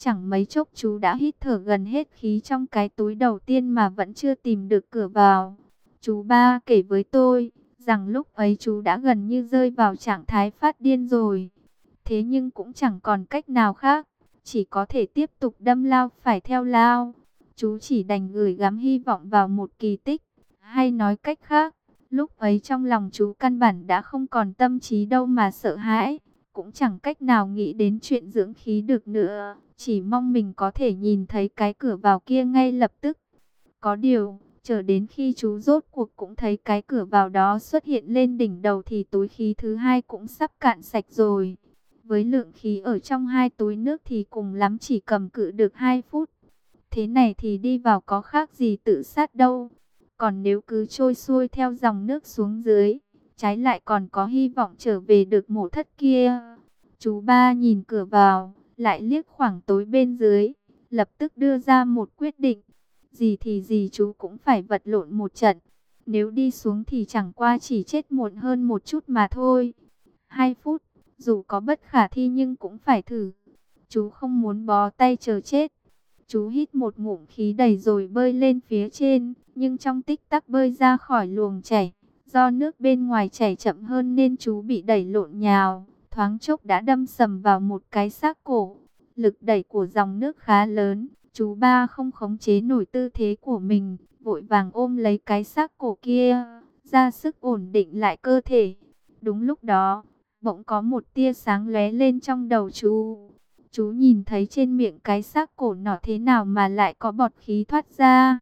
Chẳng mấy chốc chú đã hít thở gần hết khí trong cái túi đầu tiên mà vẫn chưa tìm được cửa vào. Chú ba kể với tôi rằng lúc ấy chú đã gần như rơi vào trạng thái phát điên rồi. Thế nhưng cũng chẳng còn cách nào khác, chỉ có thể tiếp tục đâm lao phải theo lao. Chú chỉ đành gửi gắm hy vọng vào một kỳ tích, hay nói cách khác, lúc ấy trong lòng chú căn bản đã không còn tâm trí đâu mà sợ hãi, cũng chẳng cách nào nghĩ đến chuyện dưỡng khí được nữa, chỉ mong mình có thể nhìn thấy cái cửa vào kia ngay lập tức. Có điều, chờ đến khi chú rốt cuộc cũng thấy cái cửa vào đó xuất hiện lên đỉnh đầu thì túi khí thứ hai cũng sắp cạn sạch rồi. Với lượng khí ở trong hai túi nước thì cùng lắm chỉ cầm cự được 2 phút. Thế này thì đi vào có khác gì tự sát đâu. Còn nếu cứ trôi xuôi theo dòng nước xuống dưới, trái lại còn có hy vọng trở về được mộ thất kia. Chú ba nhìn cửa vào, lại liếc khoảng tối bên dưới, lập tức đưa ra một quyết định. Gì thì gì chú cũng phải vật lộn một trận. Nếu đi xuống thì chẳng qua chỉ chết muộn hơn một chút mà thôi. 2 phút, dù có bất khả thi nhưng cũng phải thử. Chú không muốn bó tay chờ chết. Chú hít một ngụm khí đầy rồi bơi lên phía trên, nhưng trong tích tắc bơi ra khỏi luồng chảy. Do nước bên ngoài chảy chậm hơn nên chú bị đẩy lộn nhào, thoáng chốc đã đâm sầm vào một cái xác cổ. Lực đẩy của dòng nước khá lớn, chú ba không khống chế nổi tư thế của mình, vội vàng ôm lấy cái xác cổ kia, ra sức ổn định lại cơ thể. Đúng lúc đó, bỗng có một tia sáng lóe lên trong đầu chú. Chú nhìn thấy trên miệng cái xác cổ nọ thế nào mà lại có bọt khí thoát ra.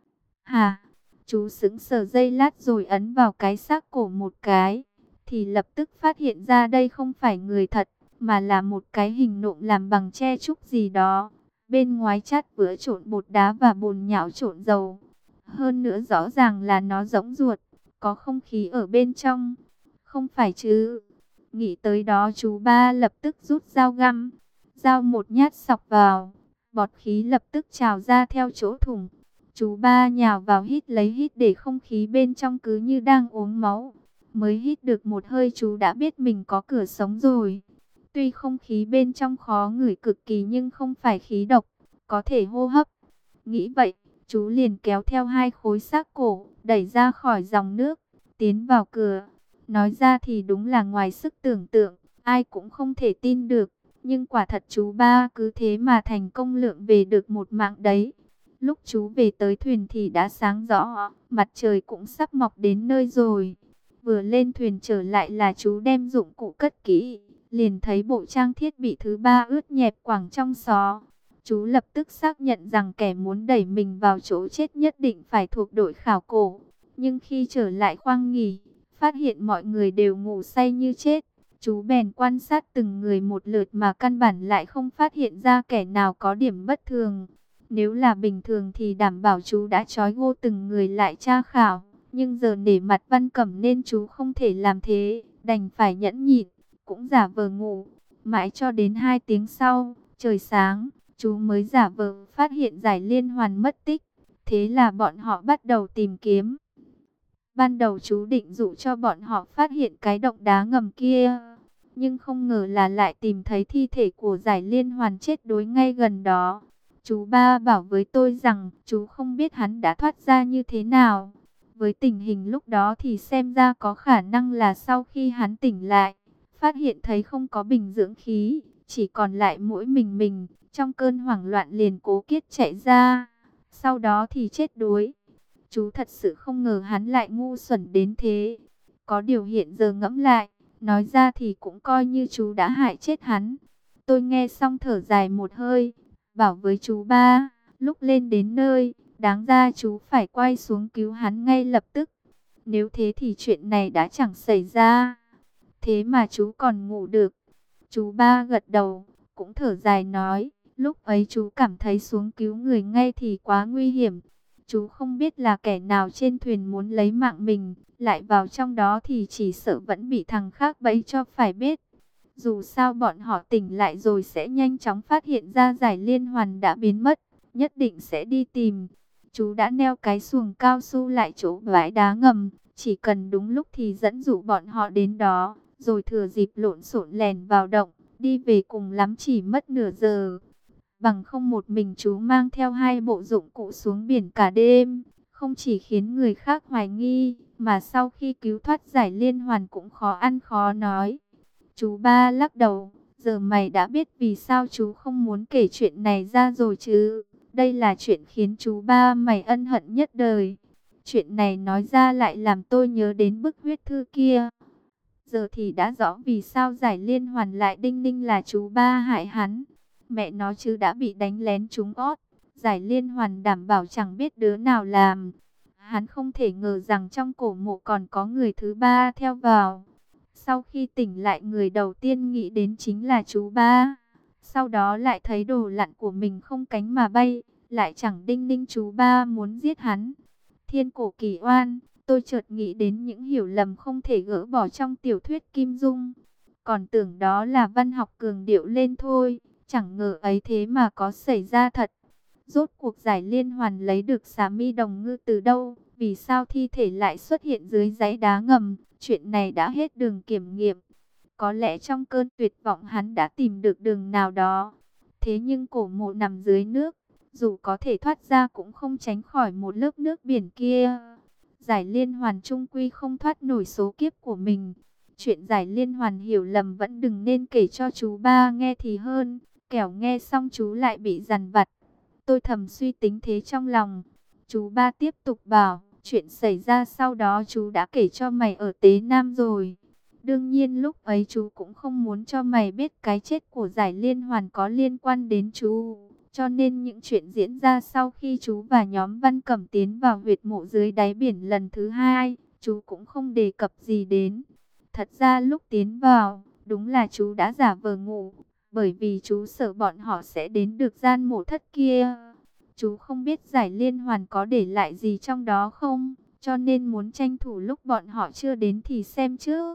Hả? Chú sững sờ giây lát rồi ấn vào cái xác cổ một cái, thì lập tức phát hiện ra đây không phải người thật, mà là một cái hình nộm làm bằng tre trúc gì đó. Bên ngoài chát vữa trộn bột đá và bùn nhão trộn dầu. Hơn nữa rõ ràng là nó rỗng ruột, có không khí ở bên trong. Không phải chứ? Nghĩ tới đó chú ba lập tức rút dao găm. Dao một nhát xọc vào, bọt khí lập tức trào ra theo chỗ thủng. Chú ba nhào vào hít lấy hít để không khí bên trong cứ như đang uống máu. Mới hít được một hơi chú đã biết mình có cửa sống rồi. Tuy không khí bên trong khó ngửi cực kỳ nhưng không phải khí độc, có thể hô hấp. Nghĩ vậy, chú liền kéo theo hai khối xác cổ, đẩy ra khỏi dòng nước, tiến vào cửa. Nói ra thì đúng là ngoài sức tưởng tượng, ai cũng không thể tin được. Nhưng quả thật chú ba cứ thế mà thành công lượm về được một mạng đấy. Lúc chú về tới thuyền thì đã sáng rõ, mặt trời cũng sắp mọc đến nơi rồi. Vừa lên thuyền trở lại là chú đem dụng cụ cất kỹ, liền thấy bộ trang thiết bị thứ ba ướt nhẹp quẳng trong xó. Chú lập tức xác nhận rằng kẻ muốn đẩy mình vào chỗ chết nhất định phải thuộc đội khảo cổ. Nhưng khi trở lại khoang nghỉ, phát hiện mọi người đều ngủ say như chết. Chú bèn quan sát từng người một lượt mà căn bản lại không phát hiện ra kẻ nào có điểm bất thường. Nếu là bình thường thì đảm bảo chú đã trói gô từng người lại tra khảo. Nhưng giờ nể mặt Văn Cẩm nên chú không thể làm thế, đành phải nhẫn nhịn, cũng giả vờ ngủ. Mãi cho đến 2 tiếng sau, trời sáng, chú mới giả vờ phát hiện Giải Liên Hoàn mất tích. Thế là bọn họ bắt đầu tìm kiếm. Ban đầu chú định dụ cho bọn họ phát hiện cái động đá ngầm kia. Nhưng không ngờ là lại tìm thấy thi thể của Giải Liên Hoàn chết đuối ngay gần đó. Chú ba bảo với tôi rằng chú không biết hắn đã thoát ra như thế nào. Với tình hình lúc đó thì xem ra có khả năng là sau khi hắn tỉnh lại, phát hiện thấy không có bình dưỡng khí, chỉ còn lại mỗi mình. Trong cơn hoảng loạn liền cố kiết chạy ra, sau đó thì chết đuối. Chú thật sự không ngờ hắn lại ngu xuẩn đến thế. Có điều hiện giờ ngẫm lại, nói ra thì cũng coi như chú đã hại chết hắn. Tôi nghe xong thở dài một hơi, bảo với chú ba, lúc lên đến nơi, đáng ra chú phải quay xuống cứu hắn ngay lập tức. Nếu thế thì chuyện này đã chẳng xảy ra. Thế mà chú còn ngủ được. Chú ba gật đầu, cũng thở dài nói, lúc ấy chú cảm thấy xuống cứu người ngay thì quá nguy hiểm. Chú không biết là kẻ nào trên thuyền muốn lấy mạng mình, lại vào trong đó thì chỉ sợ vẫn bị thằng khác bẫy cho phải biết. Dù sao bọn họ tỉnh lại rồi sẽ nhanh chóng phát hiện ra Giải Liên Hoàn đã biến mất, nhất định sẽ đi tìm. Chú đã neo cái xuồng cao su lại chỗ bãi đá ngầm, chỉ cần đúng lúc thì dẫn dụ bọn họ đến đó, rồi thừa dịp lộn xộn lèn vào động, đi về cùng lắm chỉ mất nửa giờ. Bằng không một mình chú mang theo 2 bộ dụng cụ xuống biển cả đêm, không chỉ khiến người khác hoài nghi, mà sau khi cứu thoát Giải Liên Hoàn cũng khó ăn khó nói. Chú ba lắc đầu, giờ mày đã biết vì sao chú không muốn kể chuyện này ra rồi chứ. Đây là chuyện khiến chú ba mày ân hận nhất đời. Chuyện này nói ra lại làm tôi nhớ đến bức huyết thư kia. Giờ thì đã rõ vì sao Giải Liên Hoàn lại đinh ninh là chú ba hại hắn. Mẹ nó chứ đã bị đánh lén trúng ót. Giải Liên Hoàn đảm bảo chẳng biết đứa nào làm. Hắn không thể ngờ rằng trong cổ mộ còn có người thứ ba theo vào. Sau khi tỉnh lại, người đầu tiên nghĩ đến chính là chú ba. Sau đó lại thấy đồ lặn của mình không cánh mà bay, lại chẳng đinh ninh chú ba muốn giết hắn. Thiên cổ kỳ oan, tôi chợt nghĩ đến những hiểu lầm không thể gỡ bỏ trong tiểu thuyết Kim Dung. Còn tưởng đó là văn học cường điệu lên thôi, chẳng ngờ ấy thế mà có xảy ra thật. Rốt cuộc Giải Liên Hoàn lấy được xà mi đồng ngư từ đâu? Vì sao thi thể lại xuất hiện dưới dãy đá ngầm? Chuyện này đã hết đường kiểm nghiệm. Có lẽ trong cơn tuyệt vọng hắn đã tìm được đường nào đó. Thế nhưng cổ mộ nằm dưới nước, dù có thể thoát ra cũng không tránh khỏi một lớp nước biển kia. Giải Liên Hoàn chung quy không thoát nổi số kiếp của mình. Chuyện Giải Liên Hoàn hiểu lầm vẫn đừng nên kể cho chú ba nghe thì hơn, kẻo nghe xong chú lại bị dằn vặt. Tôi thầm suy tính thế trong lòng. Chú ba tiếp tục bảo, chuyện xảy ra sau đó chú đã kể cho mày ở Tế Nam rồi. Đương nhiên lúc ấy chú cũng không muốn cho mày biết cái chết của Giải Liên Hoàn có liên quan đến chú. Cho nên những chuyện diễn ra sau khi chú và nhóm Văn Cẩm tiến vào huyệt mộ dưới đáy biển lần thứ hai, chú cũng không đề cập gì đến. Thật ra lúc tiến vào, đúng là chú đã giả vờ ngủ, bởi vì chú sợ bọn họ sẽ đến được gian mộ thất kia. Chú không biết Giải Liên Hoàn có để lại gì trong đó không, cho nên muốn tranh thủ lúc bọn họ chưa đến thì xem trước.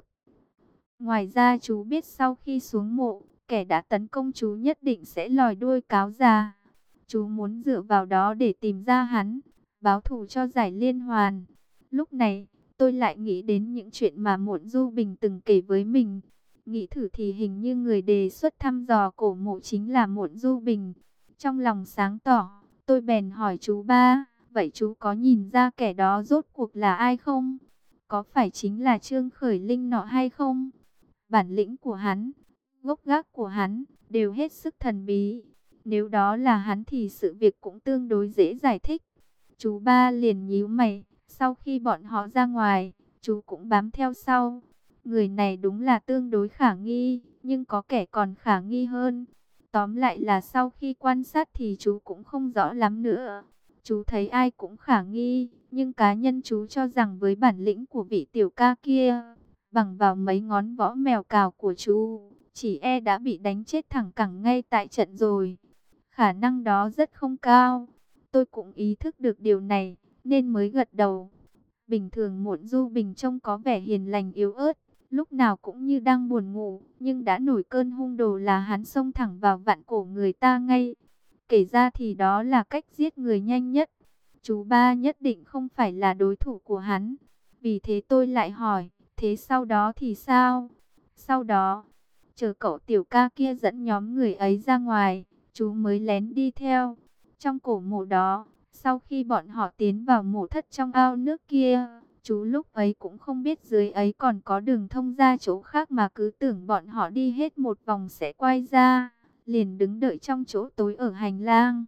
Ngoài ra chú biết sau khi xuống mộ, kẻ đã tấn công chú nhất định sẽ lòi đuôi cáo già. Chú muốn dựa vào đó để tìm ra hắn, báo thù cho Giải Liên Hoàn. Lúc này, tôi lại nghĩ đến những chuyện mà Muộn Du Bình từng kể với mình. Nghĩ thử thì hình như người đề xuất thăm dò cổ mộ chính là Muộn Du Bình. Trong lòng sáng tỏ, tôi bèn hỏi chú ba, vậy chú có nhìn ra kẻ đó rốt cuộc là ai không? Có phải chính là Trương Khởi Linh nọ hay không? Bản lĩnh của hắn, gốc gác của hắn, đều hết sức thần bí. Nếu đó là hắn thì sự việc cũng tương đối dễ giải thích. Chú ba liền nhíu mày, sau khi bọn họ ra ngoài, chú cũng bám theo sau. Người này đúng là tương đối khả nghi, nhưng có kẻ còn khả nghi hơn. Tóm lại là sau khi quan sát thì chú cũng không rõ lắm nữa. Chú thấy ai cũng khả nghi, nhưng cá nhân chú cho rằng với bản lĩnh của vị tiểu ca kia, bằng vào mấy ngón võ mèo cào của chú, chỉ e đã bị đánh chết thẳng cẳng ngay tại trận rồi. Khả năng đó rất không cao. Tôi cũng ý thức được điều này, nên mới gật đầu. Bình thường Muộn Du Bình trông có vẻ hiền lành yếu ớt, lúc nào cũng như đang buồn ngủ, nhưng đã nổi cơn hung đồ là hắn xông thẳng vào vặn cổ người ta ngay. Kể ra thì đó là cách giết người nhanh nhất. Chú ba nhất định không phải là đối thủ của hắn. Vì thế tôi lại hỏi, thế sau đó thì sao? Sau đó, chờ cậu tiểu ca kia dẫn nhóm người ấy ra ngoài, chú mới lén đi theo. Trong cổ mộ đó, sau khi bọn họ tiến vào mộ thất trong ao nước kia, chú lúc ấy cũng không biết dưới ấy còn có đường thông ra chỗ khác mà cứ tưởng bọn họ đi hết một vòng sẽ quay ra, liền đứng đợi trong chỗ tối ở hành lang.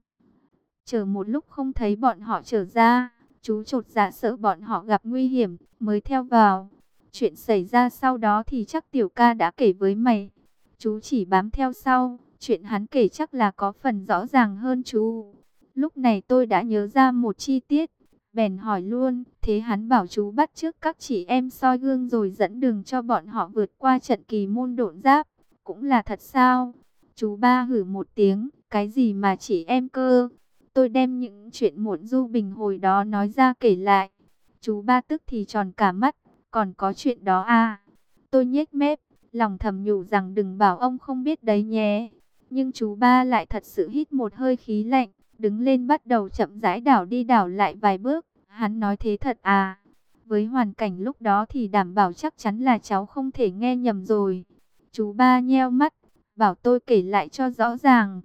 Chờ một lúc không thấy bọn họ trở ra, chú chột dạ sợ bọn họ gặp nguy hiểm, mới theo vào. Chuyện xảy ra sau đó thì chắc tiểu ca đã kể với mày. Chú chỉ bám theo sau, chuyện hắn kể chắc là có phần rõ ràng hơn chú. Lúc này tôi đã nhớ ra một chi tiết, bèn hỏi luôn, thế hắn bảo chú bắt chước các chị em soi gương rồi dẫn đường cho bọn họ vượt qua trận kỳ môn độn giáp, cũng là thật sao? Chú ba hử một tiếng, cái gì mà chị em cơ? Tôi đem những chuyện Muộn Du Bình hồi đó nói ra kể lại. Chú ba tức thì tròn cả mắt, còn có chuyện đó à? Tôi nhếch mép, lòng thầm nhủ rằng đừng bảo ông không biết đấy nhé. Nhưng chú ba lại thật sự hít một hơi khí lạnh, đứng lên bắt đầu chậm rãi đảo đi đảo lại vài bước. Hắn nói thế thật à? Với hoàn cảnh lúc đó thì đảm bảo chắc chắn là cháu không thể nghe nhầm rồi. Chú ba nheo mắt, bảo tôi kể lại cho rõ ràng.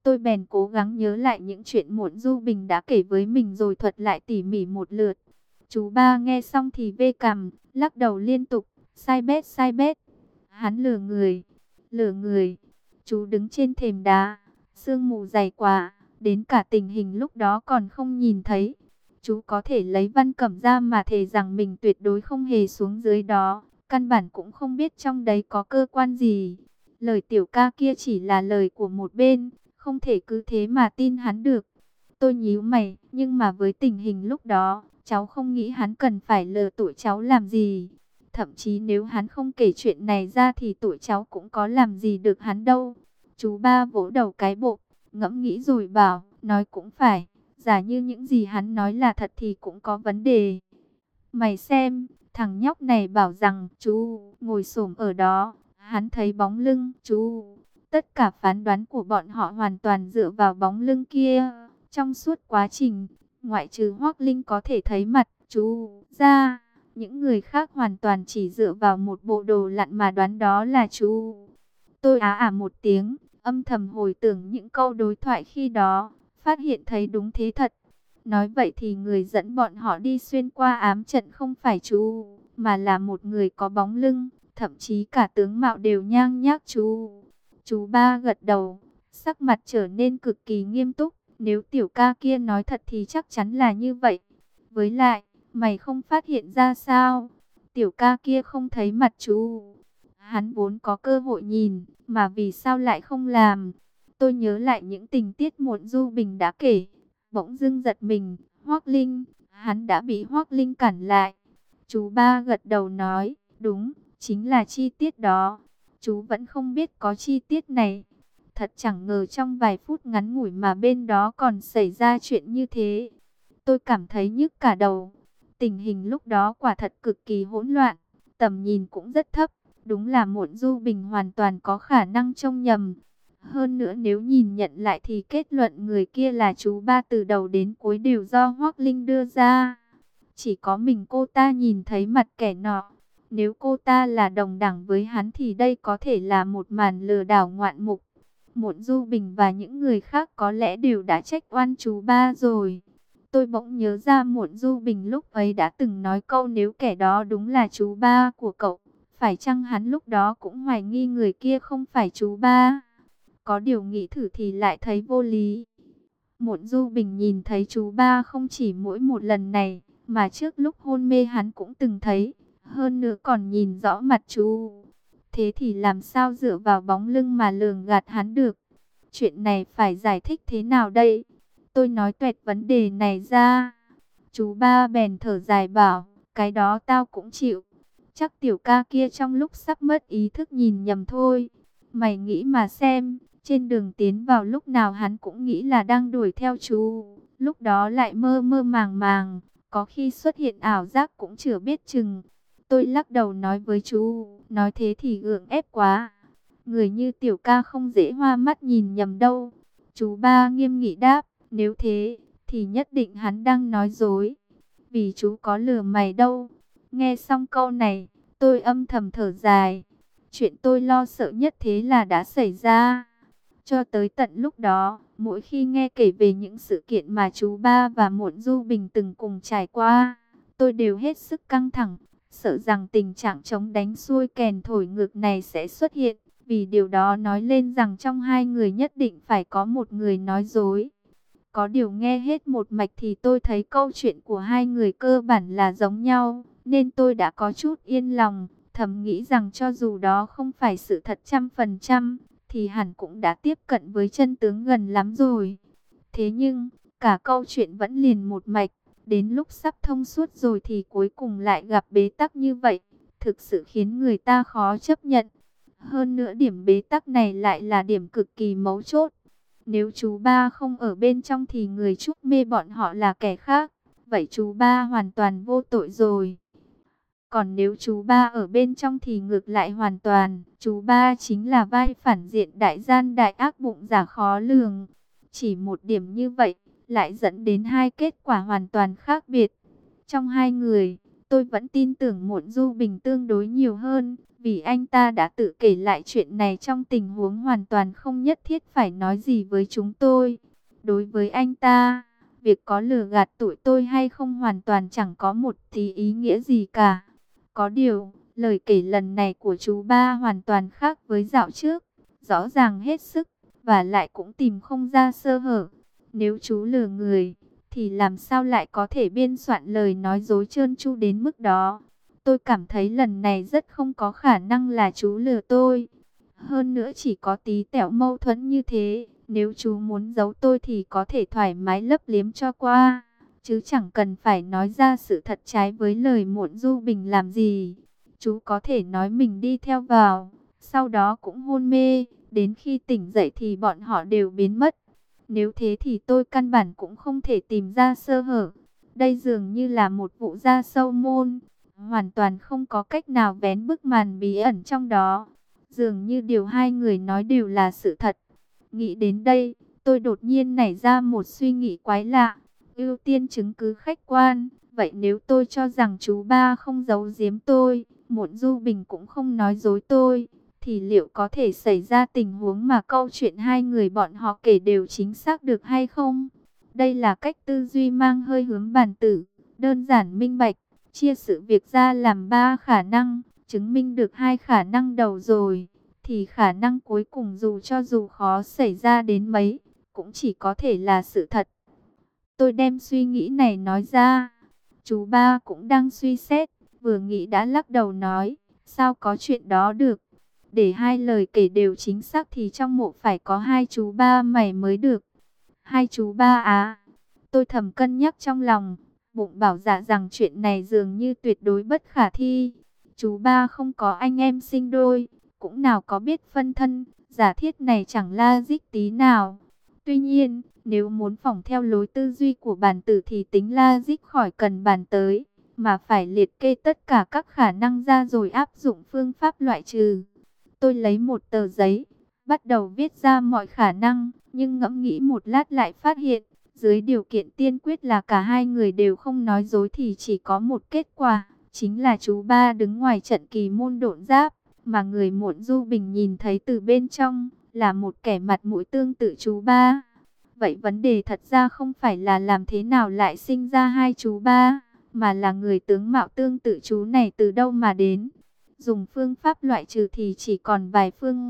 Tôi bèn cố gắng nhớ lại những chuyện muộn Du Bình đã kể với mình rồi thuật lại tỉ mỉ một lượt. Chú ba nghe xong thì vê cằm, lắc đầu liên tục, sai bét sai bét. Hắn lừa người, lừa người. Chú đứng trên thềm đá, sương mù dày quá, đến cả tình hình lúc đó còn không nhìn thấy. Chú có thể lấy văn cẩm ra mà thề rằng mình tuyệt đối không hề xuống dưới đó, căn bản cũng không biết trong đấy có cơ quan gì. Lời tiểu ca kia chỉ là lời của một bên, không thể cứ thế mà tin hắn được. Tôi nhíu mày, nhưng mà với tình hình lúc đó, cháu không nghĩ hắn cần phải lừa tụi cháu làm gì. Thậm chí nếu hắn không kể chuyện này ra thì tụi cháu cũng có làm gì được hắn đâu. Chú ba vỗ đầu cái bộ, ngẫm nghĩ rồi bảo, nói cũng phải. Giả như những gì hắn nói là thật thì cũng có vấn đề. Mày xem, thằng nhóc này bảo rằng chú ngồi xổm ở đó, hắn thấy bóng lưng chú. Tất cả phán đoán của bọn họ hoàn toàn dựa vào bóng lưng kia. Trong suốt quá trình, ngoại trừ Hoắc Linh có thể thấy mặt chú ra, những người khác hoàn toàn chỉ dựa vào một bộ đồ lặn mà đoán đó là chú. Tôi một tiếng, âm thầm hồi tưởng những câu đối thoại khi đó, phát hiện thấy đúng thế thật. Nói vậy thì người dẫn bọn họ đi xuyên qua ám trận không phải chú, mà là một người có bóng lưng, thậm chí cả tướng mạo đều nhang nhác chú. Chú ba gật đầu, sắc mặt trở nên cực kỳ nghiêm túc. Nếu tiểu ca kia nói thật thì chắc chắn là như vậy. Với lại, mày không phát hiện ra sao? Tiểu ca kia không thấy mặt chú. Hắn vốn có cơ hội nhìn, mà vì sao lại không làm? Tôi nhớ lại những tình tiết muộn Du Bình đã kể. Bỗng dưng giật mình, Hoắc Linh, hắn đã bị Hoắc Linh cản lại. Chú ba gật đầu nói, đúng, chính là chi tiết đó. Chú vẫn không biết có chi tiết này. Thật chẳng ngờ trong vài phút ngắn ngủi mà bên đó còn xảy ra chuyện như thế. Tôi cảm thấy nhức cả đầu. Tình hình lúc đó quả thật cực kỳ hỗn loạn, tầm nhìn cũng rất thấp. Đúng là muộn Du Bình hoàn toàn có khả năng trông nhầm. Hơn nữa nếu nhìn nhận lại thì kết luận người kia là chú ba từ đầu đến cuối đều do Hoắc Linh đưa ra. Chỉ có mình cô ta nhìn thấy mặt kẻ nọ. Nếu cô ta là đồng đẳng với hắn thì đây có thể là một màn lừa đảo ngoạn mục. Muộn Du Bình và những người khác có lẽ đều đã trách oan chú ba rồi. Tôi bỗng nhớ ra Muộn Du Bình lúc ấy đã từng nói câu nếu kẻ đó đúng là chú ba của cậu, phải chăng hắn lúc đó cũng hoài nghi người kia không phải chú ba? Có điều nghĩ thử thì lại thấy vô lý. Muộn Du Bình nhìn thấy chú ba không chỉ mỗi một lần này, mà trước lúc hôn mê hắn cũng từng thấy, hơn nữa còn nhìn rõ mặt chú. Thế thì làm sao dựa vào bóng lưng mà lường gạt hắn được? Chuyện này phải giải thích thế nào đây? Tôi nói tuẹt vấn đề này ra. Chú ba bèn thở dài bảo, cái đó tao cũng chịu. Chắc tiểu ca kia trong lúc sắp mất ý thức nhìn nhầm thôi. Mày nghĩ mà xem, trên đường tiến vào lúc nào hắn cũng nghĩ là đang đuổi theo chú. Lúc đó lại mơ mơ màng màng, có khi xuất hiện ảo giác cũng chưa biết chừng. Tôi lắc đầu nói với chú, nói thế thì gượng ép quá. Người như tiểu ca không dễ hoa mắt nhìn nhầm đâu. Chú ba nghiêm nghị đáp, nếu thế, thì nhất định hắn đang nói dối. Vì chú có lừa mày đâu. Nghe xong câu này, tôi âm thầm thở dài. Chuyện tôi lo sợ nhất thế là đã xảy ra. Cho tới tận lúc đó, mỗi khi nghe kể về những sự kiện mà chú ba và Muộn Du Bình từng cùng trải qua, tôi đều hết sức căng thẳng, sợ rằng tình trạng chống đánh xuôi kèn thổi ngược này sẽ xuất hiện. Vì điều đó nói lên rằng trong hai người nhất định phải có một người nói dối. Có điều nghe hết một mạch thì tôi thấy câu chuyện của hai người cơ bản là giống nhau, nên tôi đã có chút yên lòng, thầm nghĩ rằng cho dù đó không phải sự thật 100%, thì hẳn cũng đã tiếp cận với chân tướng gần lắm rồi. Thế nhưng, cả câu chuyện vẫn liền một mạch, đến lúc sắp thông suốt rồi thì cuối cùng lại gặp bế tắc như vậy, thực sự khiến người ta khó chấp nhận. Hơn nữa điểm bế tắc này lại là điểm cực kỳ mấu chốt. Nếu chú ba không ở bên trong thì người trúc mê bọn họ là kẻ khác. Vậy chú ba hoàn toàn vô tội rồi. Còn nếu chú ba ở bên trong thì ngược lại hoàn toàn. Chú ba chính là vai phản diện đại gian đại ác bụng giả khó lường. Chỉ một điểm như vậy lại dẫn đến hai kết quả hoàn toàn khác biệt. Trong hai người, Tôi vẫn tin tưởng Muộn Du Bình tương đối nhiều hơn, vì anh ta đã tự kể lại chuyện này trong tình huống hoàn toàn không nhất thiết phải nói gì với chúng tôi. Đối với anh ta, việc có lừa gạt tụi tôi hay không hoàn toàn chẳng có một tí ý nghĩa gì cả. Có điều, lời kể lần này của chú ba hoàn toàn khác với dạo trước, rõ ràng hết sức, và lại cũng tìm không ra sơ hở. Nếu chú lừa người, thì làm sao lại có thể biên soạn lời nói dối trơn tru đến mức đó. Tôi cảm thấy lần này rất không có khả năng là chú lừa tôi. Hơn nữa chỉ có tí tẹo mâu thuẫn như thế, nếu chú muốn giấu tôi thì có thể thoải mái lấp liếm cho qua, chứ chẳng cần phải nói ra sự thật trái với lời Muộn Du Bình làm gì. Chú có thể nói mình đi theo vào, sau đó cũng hôn mê, đến khi tỉnh dậy thì bọn họ đều biến mất. Nếu thế thì tôi căn bản cũng không thể tìm ra sơ hở. Đây dường như là một vụ gia sâu môn, hoàn toàn không có cách nào vén bức màn bí ẩn trong đó. Dường như điều hai người nói đều là sự thật. Nghĩ đến đây, tôi đột nhiên nảy ra một suy nghĩ quái lạ. Ưu tiên chứng cứ khách quan. Vậy nếu tôi cho rằng chú ba không giấu giếm tôi, Muộn Du Bình cũng không nói dối tôi, thì liệu có thể xảy ra tình huống mà câu chuyện hai người bọn họ kể đều chính xác được hay không? Đây là cách tư duy mang hơi hướng bản tử, đơn giản minh bạch, chia sự việc ra làm ba khả năng, chứng minh được hai khả năng đầu rồi, thì khả năng cuối cùng dù khó xảy ra đến mấy, cũng chỉ có thể là sự thật. Tôi đem suy nghĩ này nói ra, chú ba cũng đang suy xét, vừa nghĩ đã lắc đầu nói, sao có chuyện đó được. Để hai lời kể đều chính xác thì trong mộ phải có hai chú ba mày mới được. Hai chú ba á. Tôi thầm cân nhắc trong lòng, bụng bảo dạ rằng chuyện này dường như tuyệt đối bất khả thi. Chú ba không có anh em sinh đôi, cũng nào có biết phân thân, giả thiết này chẳng logic tí nào. Tuy nhiên, nếu muốn phỏng theo lối tư duy của bản tử thì tính logic khỏi cần bàn tới, mà phải liệt kê tất cả các khả năng ra rồi áp dụng phương pháp loại trừ. Tôi lấy một tờ giấy, bắt đầu viết ra mọi khả năng, nhưng ngẫm nghĩ một lát lại phát hiện, dưới điều kiện tiên quyết là cả hai người đều không nói dối thì chỉ có một kết quả, chính là chú ba đứng ngoài trận kỳ môn độn giáp, mà người Muộn Du Bình nhìn thấy từ bên trong, là một kẻ mặt mũi tương tự chú ba. Vậy vấn đề thật ra không phải là làm thế nào lại sinh ra hai chú ba, mà là người tướng mạo tương tự chú này từ đâu mà đến. Dùng phương pháp loại trừ thì chỉ còn vài phương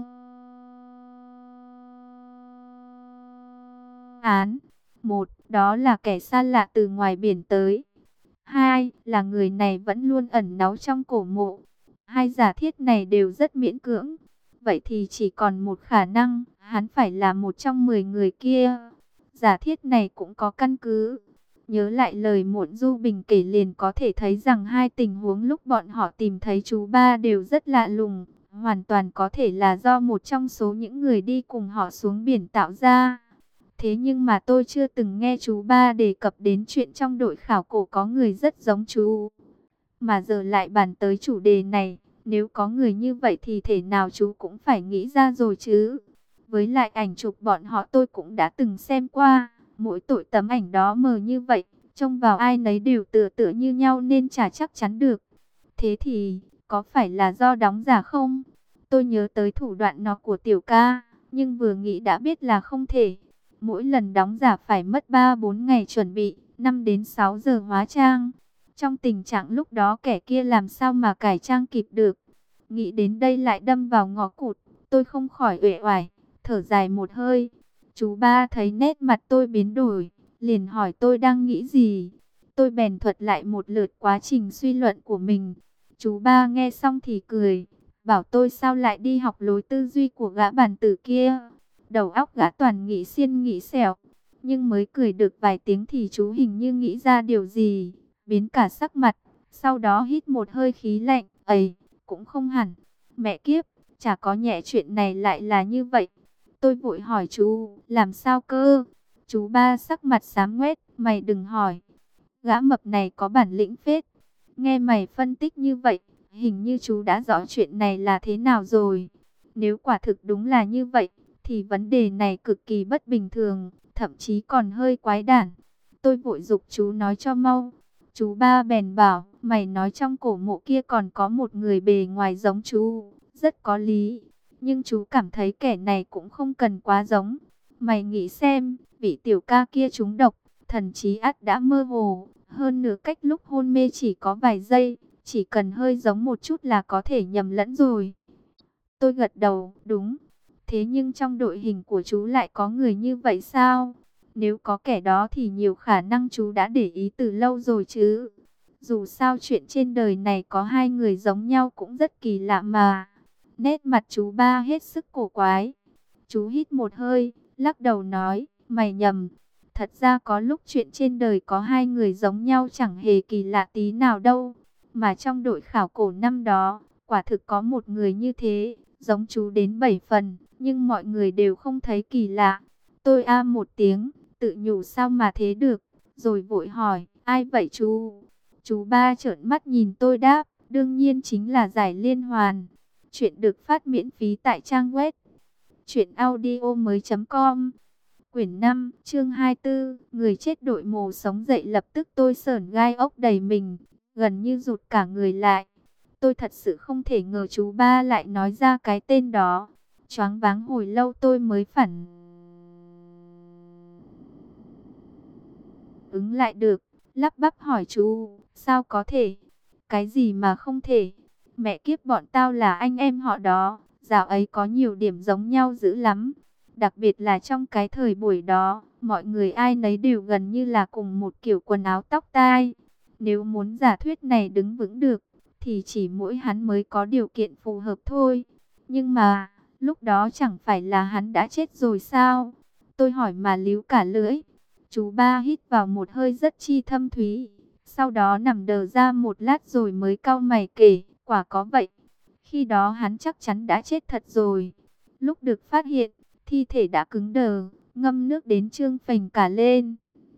án. Một, đó là kẻ xa lạ từ ngoài biển tới. Hai, là người này vẫn luôn ẩn náu trong cổ mộ. Hai giả thiết này đều rất miễn cưỡng. Vậy thì chỉ còn một khả năng, hắn phải là một trong 10 người kia. Giả thiết này cũng có căn cứ. Nhớ lại lời Muộn Du Bình kể liền có thể thấy rằng hai tình huống lúc bọn họ tìm thấy chú ba đều rất lạ lùng. Hoàn toàn có thể là do một trong số những người đi cùng họ xuống biển tạo ra. Thế nhưng mà tôi chưa từng nghe chú ba đề cập đến chuyện trong đội khảo cổ có người rất giống chú. Mà giờ lại bàn tới chủ đề này, nếu có người như vậy thì thể nào chú cũng phải nghĩ ra rồi chứ. Với lại ảnh chụp bọn họ tôi cũng đã từng xem qua, mỗi tội tấm ảnh đó mờ như vậy, trông vào ai nấy đều tựa tựa như nhau nên chả chắc chắn được. Thế thì, có phải là do đóng giả không? Tôi nhớ tới thủ đoạn nó của Tiểu Ca, nhưng vừa nghĩ đã biết là không thể. Mỗi lần đóng giả phải mất 3-4 ngày chuẩn bị, 5 đến 6 giờ hóa trang. Trong tình trạng lúc đó kẻ kia làm sao mà cải trang kịp được. Nghĩ đến đây lại đâm vào ngõ cụt, tôi không khỏi uể oải, thở dài một hơi. Chú ba thấy nét mặt tôi biến đổi, liền hỏi tôi đang nghĩ gì. Tôi bèn thuật lại một lượt quá trình suy luận của mình. Chú ba nghe xong thì cười, bảo tôi sao lại đi học lối tư duy của gã bản tử kia. Đầu óc gã toàn nghĩ xiên nghĩ xẻo. Nhưng mới cười được vài tiếng thì chú hình như nghĩ ra điều gì, biến cả sắc mặt. Sau đó hít một hơi khí lạnh, ấy, cũng không hẳn. Mẹ kiếp, chả có nhẹ chuyện này lại là như vậy. Tôi vội hỏi chú, làm sao cơ? Chú ba sắc mặt xám ngoét, mày đừng hỏi. Gã mập này có bản lĩnh phết. Nghe mày phân tích như vậy, hình như chú đã rõ chuyện này là thế nào rồi. Nếu quả thực đúng là như vậy, thì vấn đề này cực kỳ bất bình thường, thậm chí còn hơi quái đản. Tôi vội giục chú nói cho mau. Chú ba bèn bảo, mày nói trong cổ mộ kia còn có một người bề ngoài giống chú, rất có lý. Nhưng chú cảm thấy kẻ này cũng không cần quá giống. Mày nghĩ xem, vị tiểu ca kia trúng độc, thần trí ắt đã mơ hồ. Hơn nữa cách lúc hôn mê chỉ có vài giây, chỉ cần hơi giống một chút là có thể nhầm lẫn rồi. Tôi gật đầu, đúng. Thế nhưng trong đội hình của chú lại có người như vậy sao? Nếu có kẻ đó thì nhiều khả năng chú đã để ý từ lâu rồi chứ. Dù sao chuyện trên đời này có hai người giống nhau cũng rất kỳ lạ mà. Nét mặt chú ba hết sức cổ quái. Chú hít một hơi, lắc đầu nói, mày nhầm. Thật ra có lúc chuyện trên đời có hai người giống nhau chẳng hề kỳ lạ tí nào đâu. Mà trong đội khảo cổ năm đó, quả thực có một người như thế, giống chú đến 7 phần, nhưng mọi người đều không thấy kỳ lạ. Tôi a một tiếng, tự nhủ sao mà thế được, rồi vội hỏi, ai vậy chú? Chú ba trợn mắt nhìn tôi đáp, đương nhiên chính là Giải Liên Hoàn. Chuyện được phát miễn phí tại trang web truyệnaudiomoi.com. Quyển 5, chương 24, người chết đội mồ sống dậy. Lập tức tôi sởn gai ốc đầy mình, gần như rụt cả người lại. Tôi thật sự không thể ngờ chú ba lại nói ra cái tên đó. Choáng váng hồi lâu tôi mới phản ứng lại được, lắp bắp hỏi chú, sao có thể? Cái gì mà không thể? Mẹ kiếp, bọn tao là anh em họ đó, dạo ấy có nhiều điểm giống nhau dữ lắm. Đặc biệt là trong cái thời buổi đó, mọi người ai nấy đều gần như là cùng một kiểu quần áo tóc tai. Nếu muốn giả thuyết này đứng vững được, thì chỉ mỗi hắn mới có điều kiện phù hợp thôi. Nhưng mà, lúc đó chẳng phải là hắn đã chết rồi sao? Tôi hỏi mà líu cả lưỡi. Chú ba hít vào một hơi rất chi thâm thúy, sau đó nằm đờ ra một lát rồi mới cau mày kể, quả có vậy. Khi đó hắn chắc chắn đã chết thật rồi. Lúc được phát hiện, thi thể đã cứng đờ, ngâm nước đến trương phình cả lên.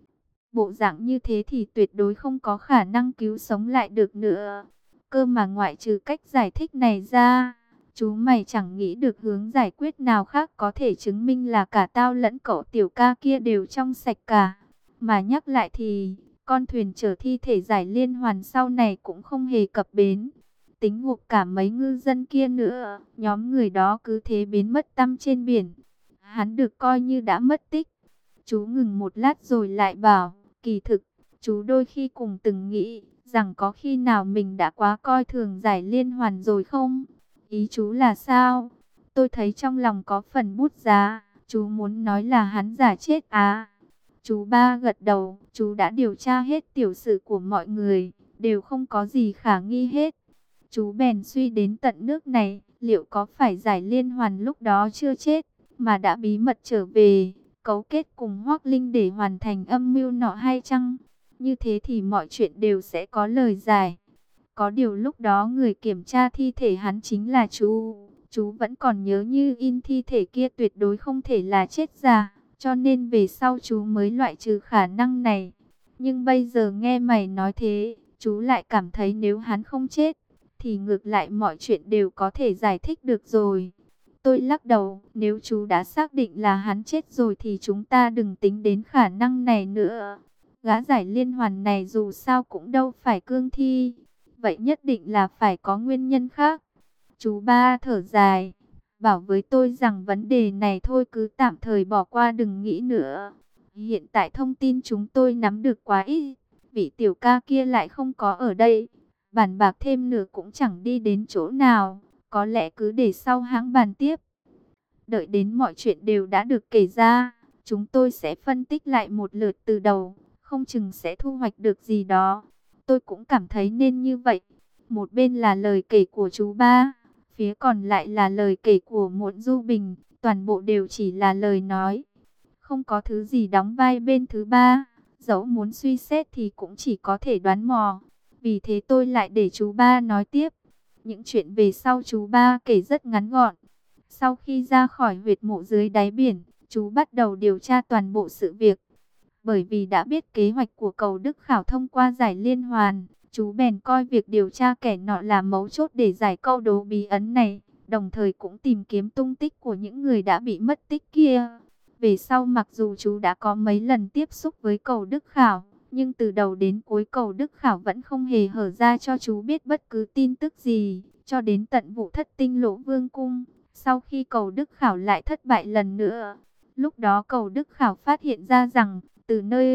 Bộ dạng như thế thì tuyệt đối không có khả năng cứu sống lại được nữa. Cơ mà ngoại trừ cách giải thích này ra, chú mày chẳng nghĩ được hướng giải quyết nào khác có thể chứng minh là cả tao lẫn cậu tiểu ca kia đều trong sạch cả. Mà nhắc lại thì, con thuyền chở thi thể Giải Liên Hoàn sau này cũng không hề cập bến. Tính gộp cả mấy ngư dân kia nữa, nhóm người đó cứ thế biến mất tăm trên biển. Hắn được coi như đã mất tích. Chú ngừng một lát rồi lại bảo, kỳ thực, chú đôi khi cùng từng nghĩ rằng có khi nào mình đã quá coi thường Giải Liên Hoàn rồi không? Ý chú là sao? Tôi thấy trong lòng có phần bút giá, chú muốn nói là hắn giả chết à? Chú ba gật đầu, chú đã điều tra hết tiểu sử của mọi người, đều không có gì khả nghi hết. Chú bèn suy đến tận nước này, liệu có phải Giải Liên Hoàn lúc đó chưa chết, mà đã bí mật trở về, cấu kết cùng Hoắc Linh để hoàn thành âm mưu nọ hay chăng? Như thế thì mọi chuyện đều sẽ có lời giải. Có điều lúc đó người kiểm tra thi thể hắn chính là chú. Chú vẫn còn nhớ như in thi thể kia tuyệt đối không thể là chết giả, cho nên về sau chú mới loại trừ khả năng này. Nhưng bây giờ nghe mày nói thế, chú lại cảm thấy nếu hắn không chết, thì ngược lại mọi chuyện đều có thể giải thích được rồi. Tôi lắc đầu, nếu chú đã xác định là hắn chết rồi thì chúng ta đừng tính đến khả năng này nữa. Gã Giải Liên Hoàn này dù sao cũng đâu phải cương thi, vậy nhất định là phải có nguyên nhân khác. Chú ba thở dài, bảo với tôi rằng vấn đề này thôi cứ tạm thời bỏ qua đừng nghĩ nữa. Hiện tại thông tin chúng tôi nắm được quá ít, vị tiểu ca kia lại không có ở đây. Bàn bạc thêm nữa cũng chẳng đi đến chỗ nào, có lẽ cứ để sau hãng bàn tiếp. Đợi đến mọi chuyện đều đã được kể ra, chúng tôi sẽ phân tích lại một lượt từ đầu, không chừng sẽ thu hoạch được gì đó. Tôi cũng cảm thấy nên như vậy. Một bên là lời kể của chú ba, phía còn lại là lời kể của Muộn Du Bình, toàn bộ đều chỉ là lời nói. Không có thứ gì đóng vai bên thứ ba, dẫu muốn suy xét thì cũng chỉ có thể đoán mò. Vì thế tôi lại để chú ba nói tiếp. Những chuyện về sau chú ba kể rất ngắn gọn. Sau khi ra khỏi huyệt mộ dưới đáy biển, chú bắt đầu điều tra toàn bộ sự việc. Bởi vì đã biết kế hoạch của Cầu Đức Khảo thông qua Giải Liên Hoàn, chú bèn coi việc điều tra kẻ nọ là mấu chốt để giải câu đố bí ẩn này, đồng thời cũng tìm kiếm tung tích của những người đã bị mất tích kia. Về sau mặc dù chú đã có mấy lần tiếp xúc với Cầu Đức Khảo, Nhưng từ đầu đến cuối Cầu Đức Khảo vẫn không hề hở ra cho chú biết bất cứ tin tức gì, cho đến tận vụ thất tinh Lỗ Vương cung. Sau khi Cầu Đức Khảo lại thất bại lần nữa, lúc đó Cầu Đức Khảo phát hiện ra rằng, từ nơi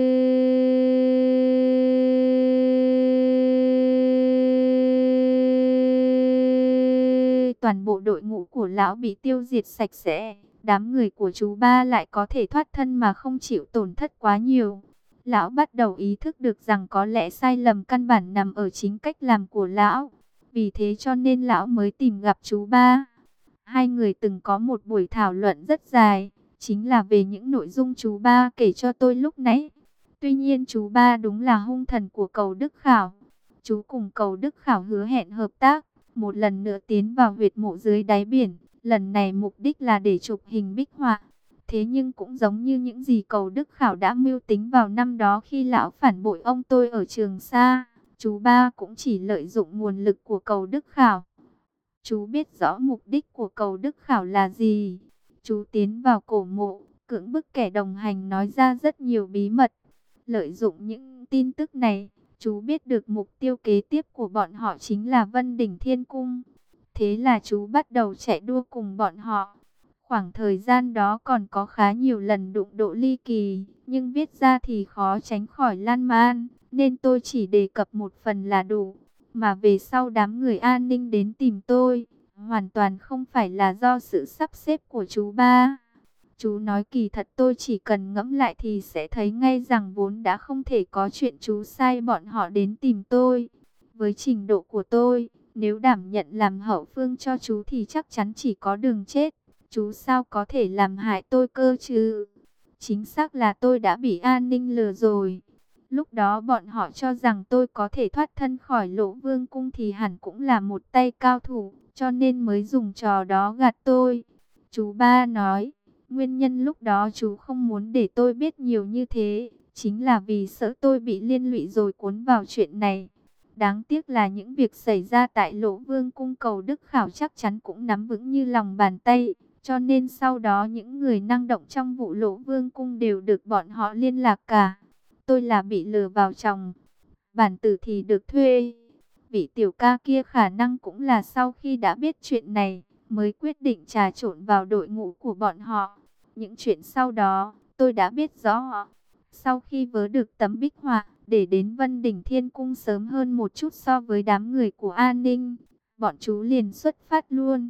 toàn bộ đội ngũ của lão bị tiêu diệt sạch sẽ, đám người của chú ba lại có thể thoát thân mà không chịu tổn thất quá nhiều. Lão bắt đầu ý thức được rằng có lẽ sai lầm căn bản nằm ở chính cách làm của lão. Vì thế cho nên lão mới tìm gặp chú ba. Hai người từng có một buổi thảo luận rất dài, chính là về những nội dung chú ba kể cho tôi lúc nãy. Tuy nhiên chú ba đúng là hung thần của Cầu Đức Khảo. Chú cùng Cầu Đức Khảo hứa hẹn hợp tác, một lần nữa tiến vào huyệt mộ dưới đáy biển. Lần này mục đích là để chụp hình bích họa. Thế nhưng cũng giống như những gì Cầu Đức Khảo đã mưu tính vào năm đó khi lão phản bội ông tôi ở Trường Sa, chú ba cũng chỉ lợi dụng nguồn lực của Cầu Đức Khảo. Chú biết rõ mục đích của Cầu Đức Khảo là gì. Chú tiến vào cổ mộ, cưỡng bức kẻ đồng hành nói ra rất nhiều bí mật. Lợi dụng những tin tức này, chú biết được mục tiêu kế tiếp của bọn họ chính là Vân Đỉnh Thiên Cung. Thế là chú bắt đầu chạy đua cùng bọn họ. Khoảng thời gian đó còn có khá nhiều lần đụng độ ly kỳ, nhưng viết ra thì khó tránh khỏi lan man, nên tôi chỉ đề cập một phần là đủ. Mà về sau đám người an ninh đến tìm tôi, hoàn toàn không phải là do sự sắp xếp của chú ba. Chú nói kỳ thật tôi chỉ cần ngẫm lại thì sẽ thấy ngay rằng vốn đã không thể có chuyện chú sai bọn họ đến tìm tôi. Với trình độ của tôi, nếu đảm nhận làm hậu phương cho chú thì chắc chắn chỉ có đường chết. Chú sao có thể làm hại tôi cơ chứ? Chính xác là tôi đã bị an ninh lừa rồi. Lúc đó bọn họ cho rằng tôi có thể thoát thân khỏi Lỗ Vương cung thì hẳn cũng là một tay cao thủ, cho nên mới dùng trò đó gạt tôi. Chú ba nói, nguyên nhân lúc đó chú không muốn để tôi biết nhiều như thế, chính là vì sợ tôi bị liên lụy rồi cuốn vào chuyện này. Đáng tiếc là những việc xảy ra tại Lỗ Vương cung Cầu Đức Khảo chắc chắn cũng nắm vững như lòng bàn tay. Cho nên sau đó những người năng động trong vụ Lỗ Vương cung đều được bọn họ liên lạc cả. Tôi là bị lừa vào chồng, bản tử thì được thuê. Vị tiểu ca kia khả năng cũng là sau khi đã biết chuyện này, mới quyết định trà trộn vào đội ngũ của bọn họ. Những chuyện sau đó, tôi đã biết rõ. Sau khi vớ được tấm bích họa, để đến Vân Đỉnh Thiên Cung sớm hơn một chút so với đám người của an ninh, bọn chú liền xuất phát luôn.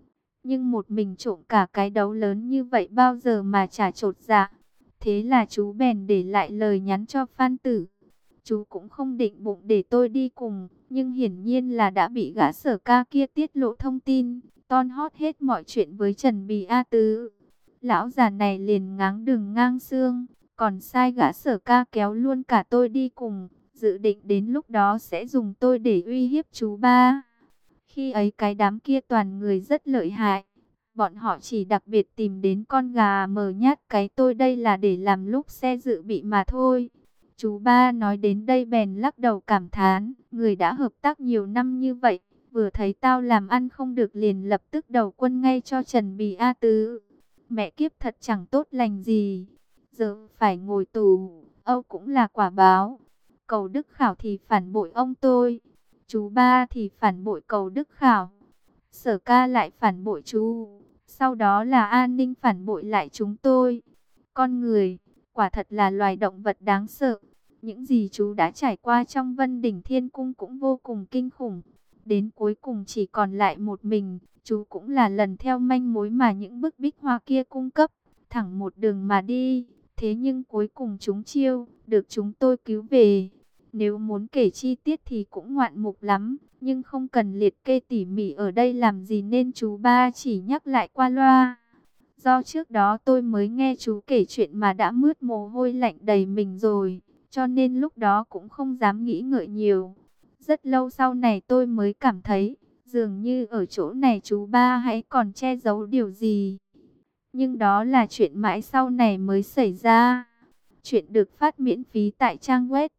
Nhưng một mình trộm cả cái đấu lớn như vậy bao giờ mà chả chột dạ. Thế là chú bèn để lại lời nhắn cho Phan Tử. Chú cũng không định bụng để tôi đi cùng, nhưng hiển nhiên là đã bị gã Sở Ca kia tiết lộ thông tin, ton hót hết mọi chuyện với Trần Bì A Tứ. Lão già này liền ngáng đường ngang xương, còn sai gã Sở Ca kéo luôn cả tôi đi cùng, dự định đến lúc đó sẽ dùng tôi để uy hiếp chú ba. Khi ấy cái đám kia toàn người rất lợi hại. Bọn họ chỉ đặc biệt tìm đến con gà mờ nhát cái tôi đây là để làm lúc xe dự bị mà thôi. Chú ba nói đến đây bèn lắc đầu cảm thán. Người đã hợp tác nhiều năm như vậy, vừa thấy tao làm ăn không được liền lập tức đầu quân ngay cho Trần Bì A Tứ. Mẹ kiếp thật chẳng tốt lành gì. Giờ phải ngồi tù, Âu cũng là quả báo. Cầu Đức Khảo thì phản bội ông tôi. Chú ba thì phản bội Cầu Đức Khảo. Sở Ca lại phản bội chú. Sau đó là an ninh phản bội lại chúng tôi. Con người, quả thật là loài động vật đáng sợ. Những gì chú đã trải qua trong Vân Đỉnh Thiên Cung cũng vô cùng kinh khủng. Đến cuối cùng chỉ còn lại một mình. Chú cũng là lần theo manh mối mà những bức bích hoa kia cung cấp. Thẳng một đường mà đi. Thế nhưng cuối cùng chúng chiêu, được chúng tôi cứu về. Nếu muốn kể chi tiết thì cũng ngoạn mục lắm, nhưng không cần liệt kê tỉ mỉ ở đây làm gì nên chú ba chỉ nhắc lại qua loa. Do trước đó tôi mới nghe chú kể chuyện mà đã mướt mồ hôi lạnh đầy mình rồi, cho nên lúc đó cũng không dám nghĩ ngợi nhiều. Rất lâu sau này tôi mới cảm thấy, dường như ở chỗ này chú ba hãy còn che giấu điều gì. Nhưng đó là chuyện mãi sau này mới xảy ra. Chuyện được phát miễn phí tại trang web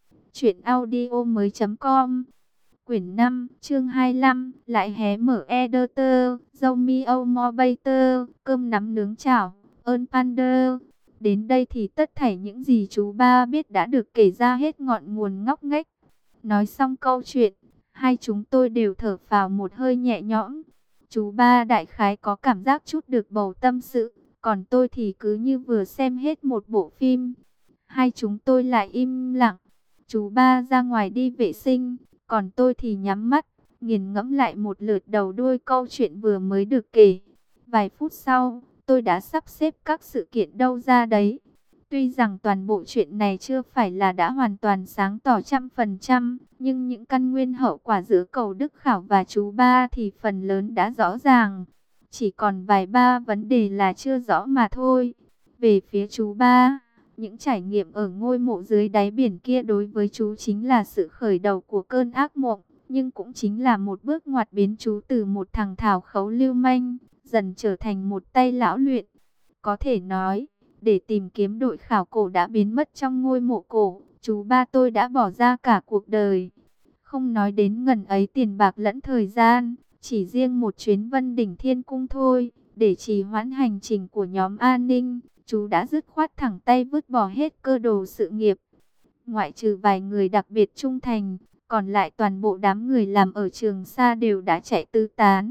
truyệnaudiomoi.com. Quyển 5, chương 25, lại hé mở editor, dâu mi âu mo bay tơ, cơm nắm nướng chảo, ơn pander. Đến đây thì tất thảy những gì chú ba biết đã được kể ra hết ngọn nguồn ngóc ngách. Nói xong câu chuyện, hai chúng tôi đều thở phào một hơi nhẹ nhõm. Chú ba đại khái có cảm giác chút được bầu tâm sự, còn tôi thì cứ như vừa xem hết một bộ phim. Hai chúng tôi lại im lặng. Chú ba ra ngoài đi vệ sinh, còn tôi thì nhắm mắt, nghiền ngẫm lại một lượt đầu đuôi câu chuyện vừa mới được kể. Vài phút sau, tôi đã sắp xếp các sự kiện đâu ra đấy. Tuy rằng toàn bộ chuyện này chưa phải là đã hoàn toàn sáng tỏ 100%, nhưng những căn nguyên hậu quả giữa Cầu Đức Khảo và chú ba thì phần lớn đã rõ ràng. Chỉ còn vài ba vấn đề là chưa rõ mà thôi. Về phía chú ba, những trải nghiệm ở ngôi mộ dưới đáy biển kia đối với chú chính là sự khởi đầu của cơn ác mộng, nhưng cũng chính là một bước ngoặt biến chú từ một thằng thảo khấu lưu manh, dần trở thành một tay lão luyện. Có thể nói, để tìm kiếm đội khảo cổ đã biến mất trong ngôi mộ cổ, chú ba tôi đã bỏ ra cả cuộc đời. Không nói đến ngần ấy tiền bạc lẫn thời gian, chỉ riêng một chuyến Vân Đỉnh Thiên Cung thôi, để trì hoãn hành trình của nhóm an ninh, chú đã dứt khoát thẳng tay vứt bỏ hết cơ đồ sự nghiệp. Ngoại trừ vài người đặc biệt trung thành, còn lại toàn bộ đám người làm ở Trường Sa đều đã chạy tứ tán.